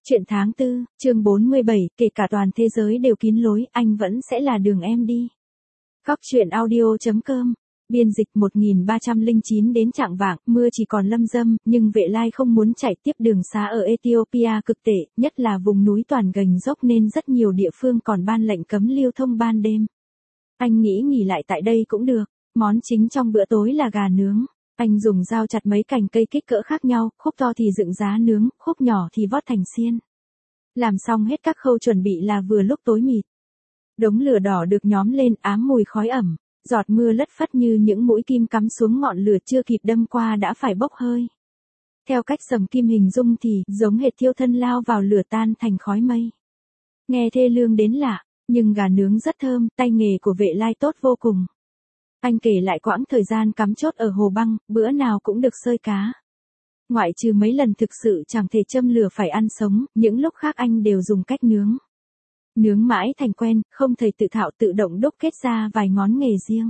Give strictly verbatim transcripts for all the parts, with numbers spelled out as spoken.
Chuyện tháng tư, chương bốn mươi bảy, kể cả toàn thế giới đều kín lối, anh vẫn sẽ là đường em đi. Góc truyện audio chấm com, biên dịch một nghìn ba trăm lẻ chín. Đến chạng vạng, mưa chỉ còn lâm râm, nhưng Vệ Lai không muốn chạy tiếp đường xá ở Ethiopia cực tệ, nhất là vùng núi toàn gành dốc nên rất nhiều địa phương còn ban lệnh cấm lưu thông ban đêm. Anh nghĩ nghỉ lại tại đây cũng được, món chính trong bữa tối là gà nướng. Anh dùng dao chặt mấy cành cây kích cỡ khác nhau, khúc to thì dựng giá nướng, khúc nhỏ thì vót thành xiên. Làm xong hết các khâu chuẩn bị là vừa lúc tối mịt. Đống lửa đỏ được nhóm lên ám mùi khói ẩm, giọt mưa lất phất như những mũi kim cắm xuống ngọn lửa chưa kịp đâm qua đã phải bốc hơi. Theo cách Sầm Kim hình dung thì giống hệt thiêu thân lao vào lửa tan thành khói mây. Nghe thê lương đến lạ, nhưng gà nướng rất thơm, tay nghề của Vệ Lai tốt vô cùng. Anh kể lại quãng thời gian cắm chốt ở Hồ Băng, bữa nào cũng được xơi cá. Ngoại trừ mấy lần thực sự chẳng thể châm lửa phải ăn sống, những lúc khác anh đều dùng cách nướng. Nướng mãi thành quen, không thể tự thạo tự động đúc kết ra vài ngón nghề riêng.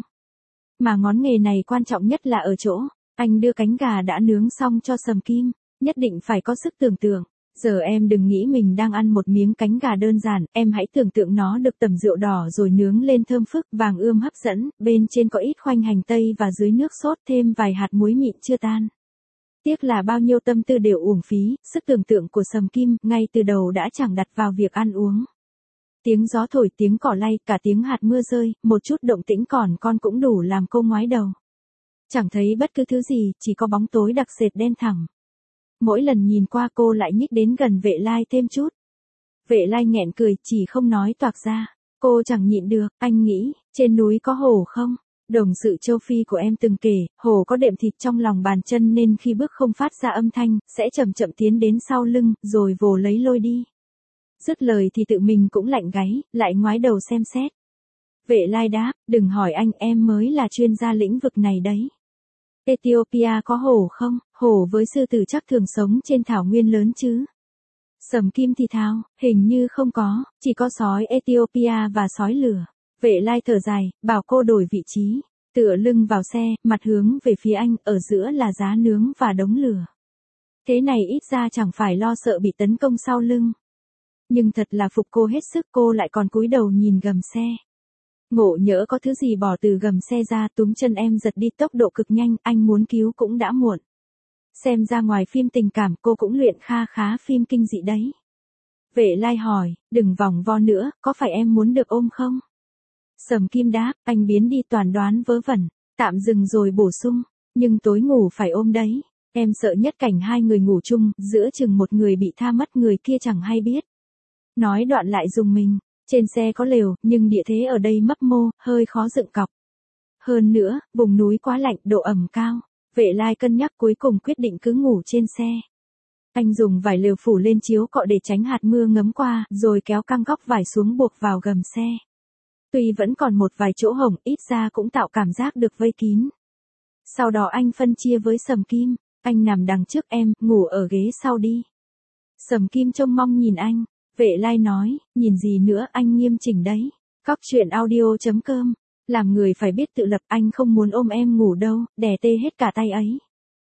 Mà ngón nghề này quan trọng nhất là ở chỗ, anh đưa cánh gà đã nướng xong cho Sầm Kim, nhất định phải có sức tưởng tượng. Giờ em đừng nghĩ mình đang ăn một miếng cánh gà đơn giản, em hãy tưởng tượng nó được tẩm rượu đỏ rồi nướng lên thơm phức, vàng ươm hấp dẫn, bên trên có ít khoanh hành tây và dưới nước sốt thêm vài hạt muối mịn chưa tan. Tiếc là bao nhiêu tâm tư đều uổng phí, sức tưởng tượng của Sầm Kim ngay từ đầu đã chẳng đặt vào việc ăn uống. Tiếng gió thổi, tiếng cỏ lay, cả tiếng hạt mưa rơi, một chút động tĩnh còn con cũng đủ làm cô ngoái đầu. Chẳng thấy bất cứ thứ gì, chỉ có bóng tối đặc sệt đen thẳm. Mỗi lần nhìn qua cô lại nhích đến gần Vệ Lai thêm chút. Vệ Lai nghẹn cười, chỉ không nói toạc ra. Cô chẳng nhịn được, anh nghĩ, trên núi có hổ không? Đồng sự châu Phi của em từng kể, hổ có đệm thịt trong lòng bàn chân nên khi bước không phát ra âm thanh, sẽ chậm chậm tiến đến sau lưng, rồi vồ lấy lôi đi. Dứt lời thì tự mình cũng lạnh gáy, lại ngoái đầu xem xét. Vệ Lai đáp, đừng hỏi anh, em mới là chuyên gia lĩnh vực này đấy. Ethiopia có hổ không? Hổ với sư tử chắc thường sống trên thảo nguyên lớn chứ. Sầm Kim thì thào, hình như không có, chỉ có sói Ethiopia và sói lửa. Vệ Lai thở dài, bảo cô đổi vị trí, tựa lưng vào xe, mặt hướng về phía anh, ở giữa là giá nướng và đống lửa. Thế này ít ra chẳng phải lo sợ bị tấn công sau lưng. Nhưng thật là phục cô hết sức, cô lại còn cúi đầu nhìn gầm xe. Ngộ nhỡ có thứ gì bỏ từ gầm xe ra, túm chân em giật đi tốc độ cực nhanh, anh muốn cứu cũng đã muộn. Xem ra ngoài phim tình cảm cô cũng luyện kha khá phim kinh dị đấy. Vệ Lai hỏi, đừng vòng vo nữa, có phải em muốn được ôm không? Sầm Kim đáp, anh biến đi toàn đoán vớ vẩn, tạm dừng rồi bổ sung, nhưng tối ngủ phải ôm đấy. Em sợ nhất cảnh hai người ngủ chung, giữa chừng một người bị tha mất người kia chẳng hay biết. Nói đoạn lại dùng mình. Trên xe có lều, nhưng địa thế ở đây mấp mô, hơi khó dựng cọc. Hơn nữa, vùng núi quá lạnh, độ ẩm cao. Vệ Lai cân nhắc cuối cùng quyết định cứ ngủ trên xe. Anh dùng vải lều phủ lên chiếu cọ để tránh hạt mưa ngấm qua, rồi kéo căng góc vải xuống buộc vào gầm xe. Tuy vẫn còn một vài chỗ hổng, ít ra cũng tạo cảm giác được vây kín. Sau đó anh phân chia với Sầm Kim, anh nằm đằng trước em, ngủ ở ghế sau đi. Sầm Kim trông mong nhìn anh. Vệ Lai nói, nhìn gì nữa, anh nghiêm chỉnh đấy. Góc truyện audio chấm com, làm người phải biết tự lập, anh không muốn ôm em ngủ đâu, đè tê hết cả tay ấy.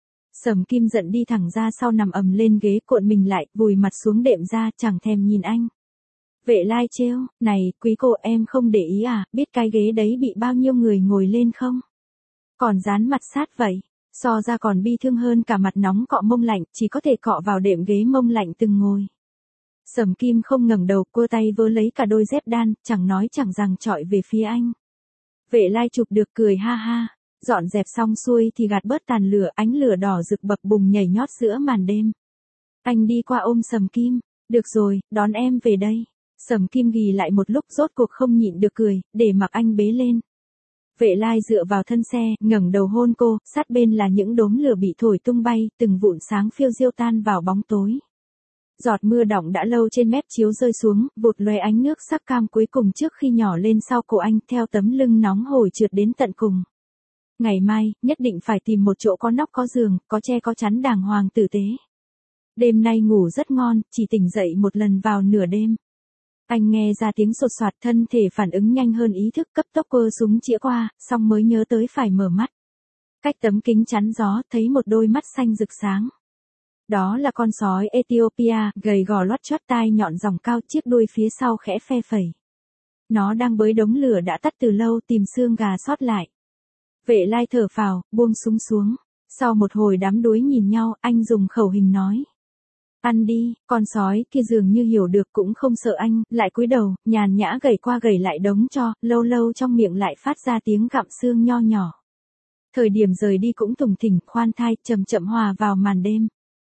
Sầm Kim giận đi thẳng ra sau nằm ầm lên ghế, cuộn mình lại, vùi mặt xuống đệm ra, chẳng thèm nhìn anh. Vệ Lai trêu, này, quý cô, em không để ý à, biết cái ghế đấy bị bao nhiêu người ngồi lên không? Còn dán mặt sát vậy, so ra còn bi thương hơn cả mặt nóng cọ mông lạnh, chỉ có thể cọ vào đệm ghế mông lạnh từng ngồi. Sầm Kim không ngẩng đầu, cua tay vớ lấy cả đôi dép đan, chẳng nói chẳng rằng chọi về phía anh. Vệ Lai chụp được cười ha ha, dọn dẹp xong xuôi thì gạt bớt tàn lửa, ánh lửa đỏ rực bập bùng nhảy nhót giữa màn đêm. Anh đi qua ôm Sầm Kim, được rồi, đón em về đây. Sầm Kim ghì lại một lúc rốt cuộc không nhịn được cười, để mặc anh bế lên. Vệ Lai dựa vào thân xe, ngẩng đầu hôn cô, sát bên là những đốm lửa bị thổi tung bay, từng vụn sáng phiêu diêu tan vào bóng tối. Giọt mưa đọng đã lâu trên mép chiếu rơi xuống, vụt lóe ánh nước sắc cam cuối cùng trước khi nhỏ lên sau cổ anh, theo tấm lưng nóng hổi trượt đến tận cùng. Ngày mai, nhất định phải tìm một chỗ có nóc có giường, có che có chắn đàng hoàng tử tế. Đêm nay ngủ rất ngon, chỉ tỉnh dậy một lần vào nửa đêm. Anh nghe ra tiếng sột soạt, thân thể phản ứng nhanh hơn ý thức, cấp tốc quơ súng chĩa qua, xong mới nhớ tới phải mở mắt. Cách tấm kính chắn gió, thấy một đôi mắt xanh rực sáng. Đó là con sói Ethiopia, gầy gò loắt choắt tai nhọn ròng cao, chiếc đuôi phía sau khẽ phe phẩy. Nó đang bới đống lửa đã tắt từ lâu tìm xương gà sót lại. Vệ Lai thở phào, buông súng xuống. Sau một hồi đám đuối nhìn nhau, anh dùng khẩu hình nói. Ăn đi, con sói kia dường như hiểu được cũng không sợ anh, lại cúi đầu, nhàn nhã gẩy qua gẩy lại đống tro, lâu lâu trong miệng lại phát ra tiếng gặm xương nho nhỏ. Thời điểm rời đi cũng tùng thỉnh, khoan thai, chậm chậm hòa vào màn đêm.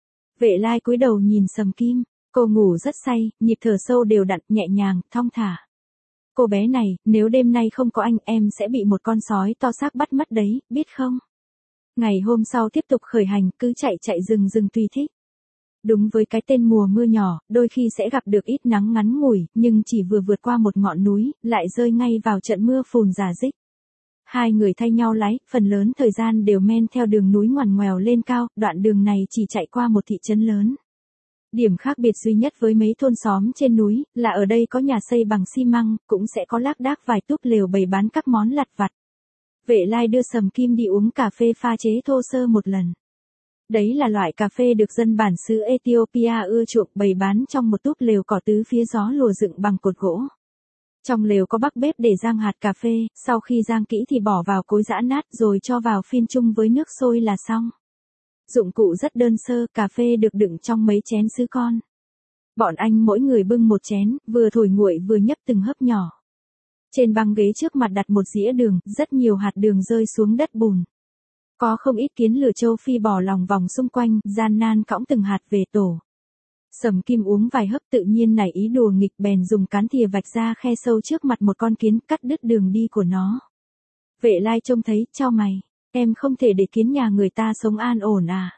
Vệ Lai cúi đầu nhìn Sầm Kim, cô ngủ rất say, nhịp thở sâu đều đặn, nhẹ nhàng, thong thả. Cô bé này, nếu đêm nay không có anh, em sẽ bị một con sói to xác bắt mất đấy, biết không? Ngày hôm sau tiếp tục khởi hành, cứ chạy chạy rừng rừng tùy thích. Đúng với cái tên mùa mưa nhỏ, đôi khi sẽ gặp được ít nắng ngắn ngủi, nhưng chỉ vừa vượt qua một ngọn núi, lại rơi ngay vào trận mưa phùn rả rích. Hai người thay nhau lái, phần lớn thời gian đều men theo đường núi ngoằn ngoèo lên cao, đoạn đường này chỉ chạy qua một thị trấn lớn. Điểm khác biệt duy nhất với mấy thôn xóm trên núi, là ở đây có nhà xây bằng xi măng, cũng sẽ có lác đác vài túp lều bày bán các món lặt vặt. Vệ Lai đưa Sầm Kim đi uống cà phê pha chế thô sơ một lần. Đấy là loại cà phê được dân bản xứ Ethiopia ưa chuộng, bày bán trong một túp lều cỏ tứ phía gió lùa dựng bằng cột gỗ. Trong lều có bắc bếp để rang hạt cà phê, sau khi rang kỹ thì bỏ vào cối giã nát rồi cho vào phin chung với nước sôi là xong. Dụng cụ rất đơn sơ, cà phê được đựng trong mấy chén sứ con. Bọn anh mỗi người bưng một chén, vừa thổi nguội vừa nhấp từng hớp nhỏ. Trên băng ghế trước mặt đặt một dĩa đường, rất nhiều hạt đường rơi xuống đất bùn. Có không ít kiến lửa châu Phi bò lòng vòng xung quanh, gian nan cõng từng hạt về tổ. Sầm Kim uống vài hớp tự nhiên nảy ý đùa nghịch bèn dùng cán thìa vạch ra khe sâu trước mặt một con kiến, cắt đứt đường đi của nó. Vệ Lai trông thấy, chau mày, em không thể để kiến nhà người ta sống an ổn à?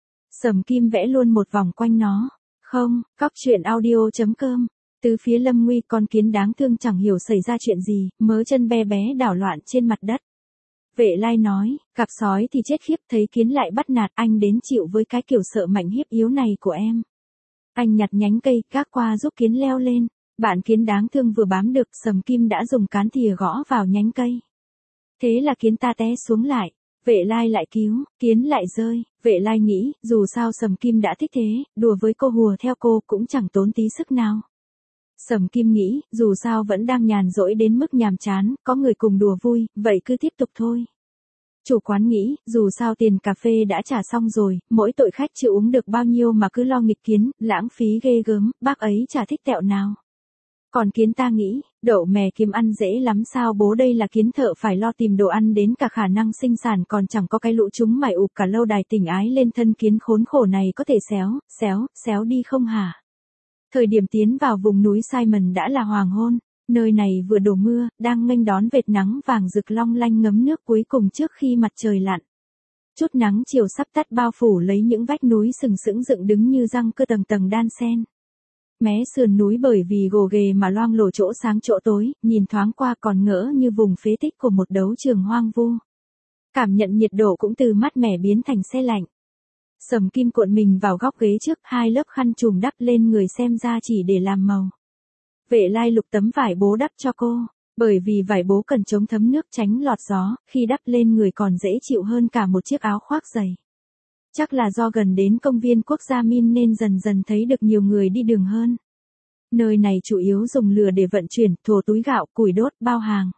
Sầm Kim vẽ luôn một vòng quanh nó. Không, cóc truyện audio chấm com. Từ phía lâm nguy, con kiến đáng thương chẳng hiểu xảy ra chuyện gì, mớ chân be bé đảo loạn trên mặt đất. Vệ Lai nói, gặp sói thì chết khiếp, thấy kiến lại bắt nạt, anh đến chịu với cái kiểu sợ mạnh hiếp yếu này của em. Anh nhặt nhánh cây, gác qua giúp kiến leo lên. Bạn kiến đáng thương vừa bám được, Sầm Kim đã dùng cán thìa gõ vào nhánh cây. Thế là kiến ta té xuống lại. Vệ Lai lại cứu, kiến lại rơi. Vệ Lai nghĩ, dù sao Sầm Kim đã thích thế, đùa với cô hùa theo cô cũng chẳng tốn tí sức nào. Sầm Kim nghĩ, dù sao vẫn đang nhàn rỗi đến mức nhàm chán, có người cùng đùa vui, vậy cứ tiếp tục thôi. Chủ quán nghĩ, dù sao tiền cà phê đã trả xong rồi, mỗi tội khách chưa uống được bao nhiêu mà cứ lo nghịch kiến, lãng phí ghê gớm, bác ấy chả thích tẹo nào. Còn kiến ta nghĩ, đậu mè kiếm ăn dễ lắm sao, bố đây là kiến thợ phải lo tìm đồ ăn đến cả khả năng sinh sản còn chẳng có cái lũ chúng mày ụp cả lâu đài tình ái lên thân kiến khốn khổ này có thể xéo, xéo, xéo đi không hả? Thời điểm tiến vào vùng núi Simon đã là hoàng hôn, nơi này vừa đổ mưa, đang nghênh đón vệt nắng vàng rực long lanh ngấm nước cuối cùng trước khi mặt trời lặn. Chút nắng chiều sắp tắt bao phủ lấy những vách núi sừng sững dựng đứng như răng cưa tầng tầng đan xen. Mé sườn núi bởi vì gồ ghề mà loang lổ chỗ sáng chỗ tối, nhìn thoáng qua còn ngỡ như vùng phế tích của một đấu trường hoang vu. Cảm nhận nhiệt độ cũng từ mát mẻ biến thành se lạnh. Sầm Kim cuộn mình vào góc ghế trước, hai lớp khăn trùm đắp lên người xem ra chỉ để làm màu. Vệ Lai lục tấm vải bố đắp cho cô, bởi vì vải bố cần chống thấm nước tránh lọt gió, khi đắp lên người còn dễ chịu hơn cả một chiếc áo khoác dày. Chắc là do gần đến công viên quốc gia Min nên dần dần thấy được nhiều người đi đường hơn. Nơi này chủ yếu dùng lừa để vận chuyển, thồ túi gạo, củi đốt, bao hàng.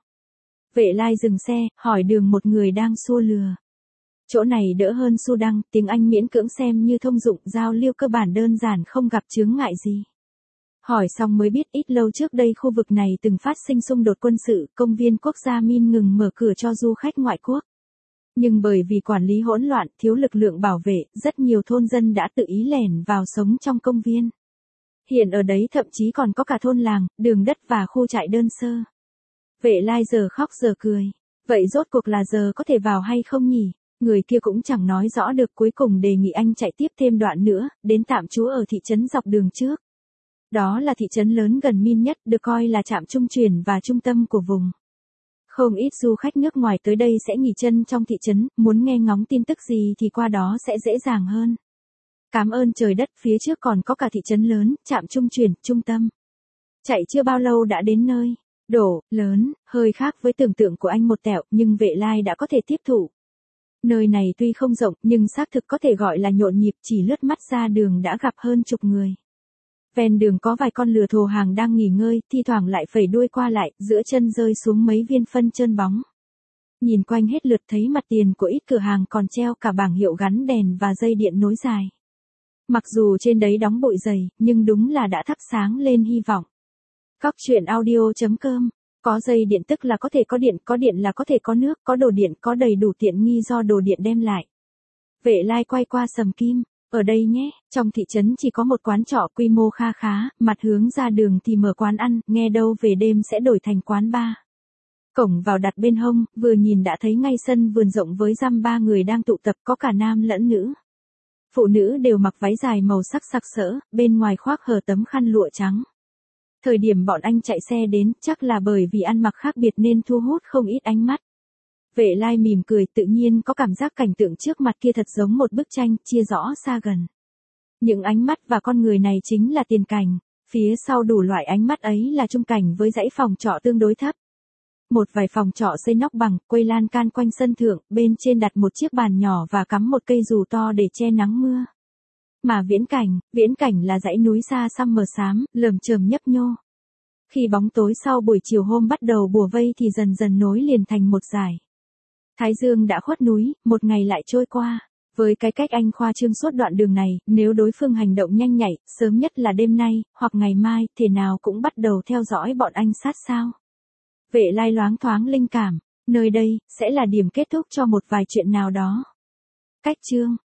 Vệ Lai dừng xe, hỏi đường một người đang xua lừa. Chỗ này đỡ hơn Sudan, tiếng Anh miễn cưỡng xem như thông dụng, giao lưu cơ bản đơn giản không gặp chướng ngại gì. Hỏi xong mới biết ít lâu trước đây khu vực này từng phát sinh xung đột quân sự, công viên quốc gia Min ngừng mở cửa cho du khách ngoại quốc. Nhưng bởi vì quản lý hỗn loạn, thiếu lực lượng bảo vệ, rất nhiều thôn dân đã tự ý lẻn vào sống trong công viên. Hiện ở đấy thậm chí còn có cả thôn làng, đường đất và khu trại đơn sơ. Vệ Lai giờ khóc giờ cười. Vậy rốt cuộc là giờ có thể vào hay không nhỉ? Người kia cũng chẳng nói rõ được, cuối cùng đề nghị anh chạy tiếp thêm đoạn nữa, đến tạm trú ở thị trấn dọc đường trước. Đó là thị trấn lớn gần Min nhất, được coi là trạm trung chuyển và trung tâm của vùng. Không ít du khách nước ngoài tới đây sẽ nghỉ chân trong thị trấn, muốn nghe ngóng tin tức gì thì qua đó sẽ dễ dàng hơn. Cảm ơn trời đất, phía trước còn có cả thị trấn lớn, trạm trung chuyển, trung tâm. Chạy chưa bao lâu đã đến nơi. Đổ, lớn, hơi khác với tưởng tượng của anh một tẹo, nhưng Vệ Lai đã có thể tiếp thụ. Nơi này tuy không rộng nhưng xác thực có thể gọi là nhộn nhịp, chỉ lướt mắt ra đường đã gặp hơn chục người. Ven đường có vài con lừa thồ hàng đang nghỉ ngơi, thi thoảng lại phẩy đuôi qua lại, giữa chân rơi xuống mấy viên phân trơn bóng. Nhìn quanh hết lượt thấy mặt tiền của ít cửa hàng còn treo cả bảng hiệu gắn đèn và dây điện nối dài. Mặc dù trên đấy đóng bụi dày, nhưng đúng là đã thắp sáng lên hy vọng. Góc truyện audio chấm com. Có dây điện tức là có thể có điện, có điện là có thể có nước, có đồ điện có đầy đủ tiện nghi do đồ điện đem lại. Vệ Lai quay qua Sầm Kim. Ở đây nhé, trong thị trấn chỉ có một quán trọ quy mô kha khá, mặt hướng ra đường thì mở quán ăn, nghe đâu về đêm sẽ đổi thành quán bar. Cổng vào đặt bên hông, vừa nhìn đã thấy ngay sân vườn rộng với dăm ba người đang tụ tập, có cả nam lẫn nữ. Phụ nữ đều mặc váy dài màu sắc sặc sỡ, bên ngoài khoác hở tấm khăn lụa trắng. Thời điểm bọn anh chạy xe đến, chắc là bởi vì ăn mặc khác biệt nên thu hút không ít ánh mắt. Vệ Lai mỉm cười, tự nhiên có cảm giác cảnh tượng trước mặt kia thật giống một bức tranh, chia rõ xa gần. Những ánh mắt và con người này chính là tiền cảnh, phía sau đủ loại ánh mắt ấy là trung cảnh với dãy phòng trọ tương đối thấp. Một vài phòng trọ xây nóc bằng, quây lan can quanh sân thượng, bên trên đặt một chiếc bàn nhỏ và cắm một cây dù to để che nắng mưa. Mà viễn cảnh, viễn cảnh là dãy núi xa xăm mờ xám, lởm chởm nhấp nhô. Khi bóng tối sau buổi chiều hôm bắt đầu bủa vây thì dần dần nối liền thành một dải. Thái dương đã khuất núi, một ngày lại trôi qua. Với cái cách anh khoa trương suốt đoạn đường này, nếu đối phương hành động nhanh nhạy, sớm nhất là đêm nay, hoặc ngày mai, thể nào cũng bắt đầu theo dõi bọn anh sát sao. Vệ Lai loáng thoáng linh cảm, nơi đây, sẽ là điểm kết thúc cho một vài chuyện nào đó. Cách chương